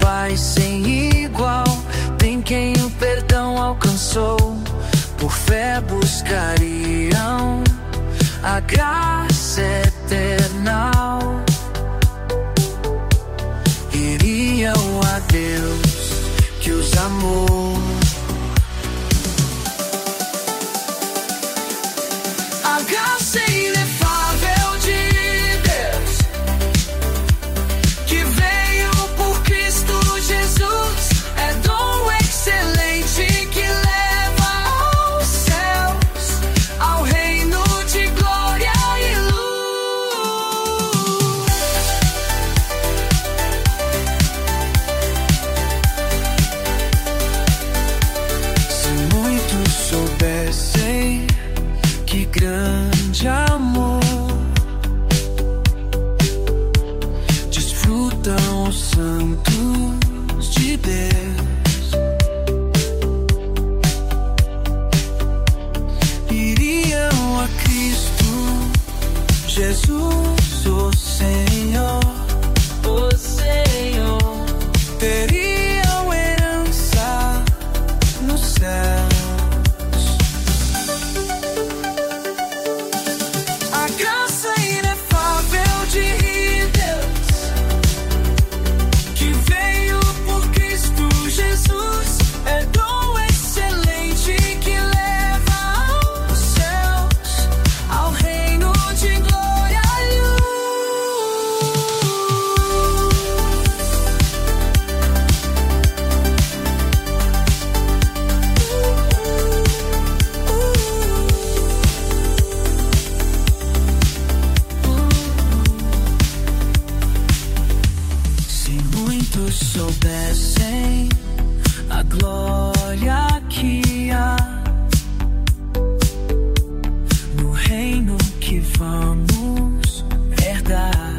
paz sem igual. Tem quem o perdão alcançou, por fé buscariam a graça eterna. Iriam a Deus que os amou. A graça inefável de Deus, que veio por Cristo Jesus, é dom excelente que leva aos céus, ao reino de glória e luz. Se muitos soubessem que grande amor desfrutam os santos de Deus, iriam a Cristo Jesus, o Senhor, teriam herança no céu. A graça inefável de Deus, que veio por Cristo Jesus, é dom excelente que leva aos céus, ao reino de glória e luz. Se muitos soubessem a glória que há no reino que vamos herdar,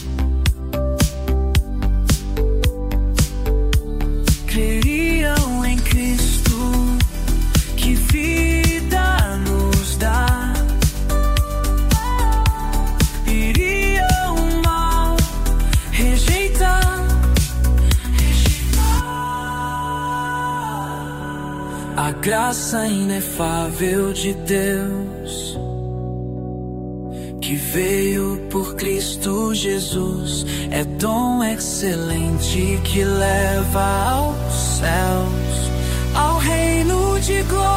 creriam em Cristo, que vida nos dá. Iriam o mal rejeitar. A graça inefável de Deus, que veio por Cristo Jesus, é dom excelente que leva aos céus, ao reino de glória